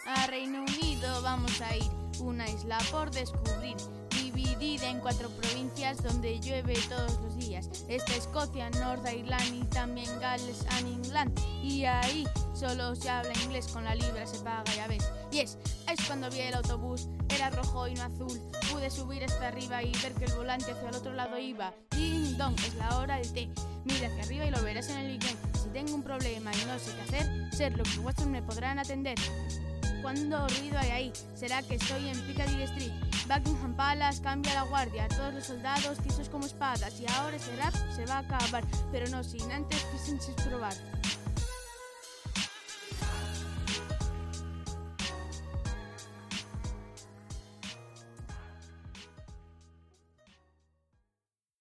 A Reino Unido vamos a ir, una isla por descubrir, dividida en 4 provincias donde llueve todos los días. Está Escocia, Northern y también Gales and England. Y ahí solo se habla inglés, con la libra se paga, ya ves. Y es cuando vi el autobús, era rojo y no azul. Pude subir hasta arriba y ver que el volante hacia el otro lado iba. Ding dong, es la hora del té. Mira hacia arriba y lo verás en el weekend. Si tengo un problema y no sé qué hacer, Sherlock y Watson me podrán atender. ¿Cuándo ruido hay ahí? ¿Será que estoy en Piccadilly Street? Buckingham Palace cambia la guardia, todos los soldados tiesos como espadas. Y ahora ese rap se va a acabar, pero no sin antes Fisenses probar.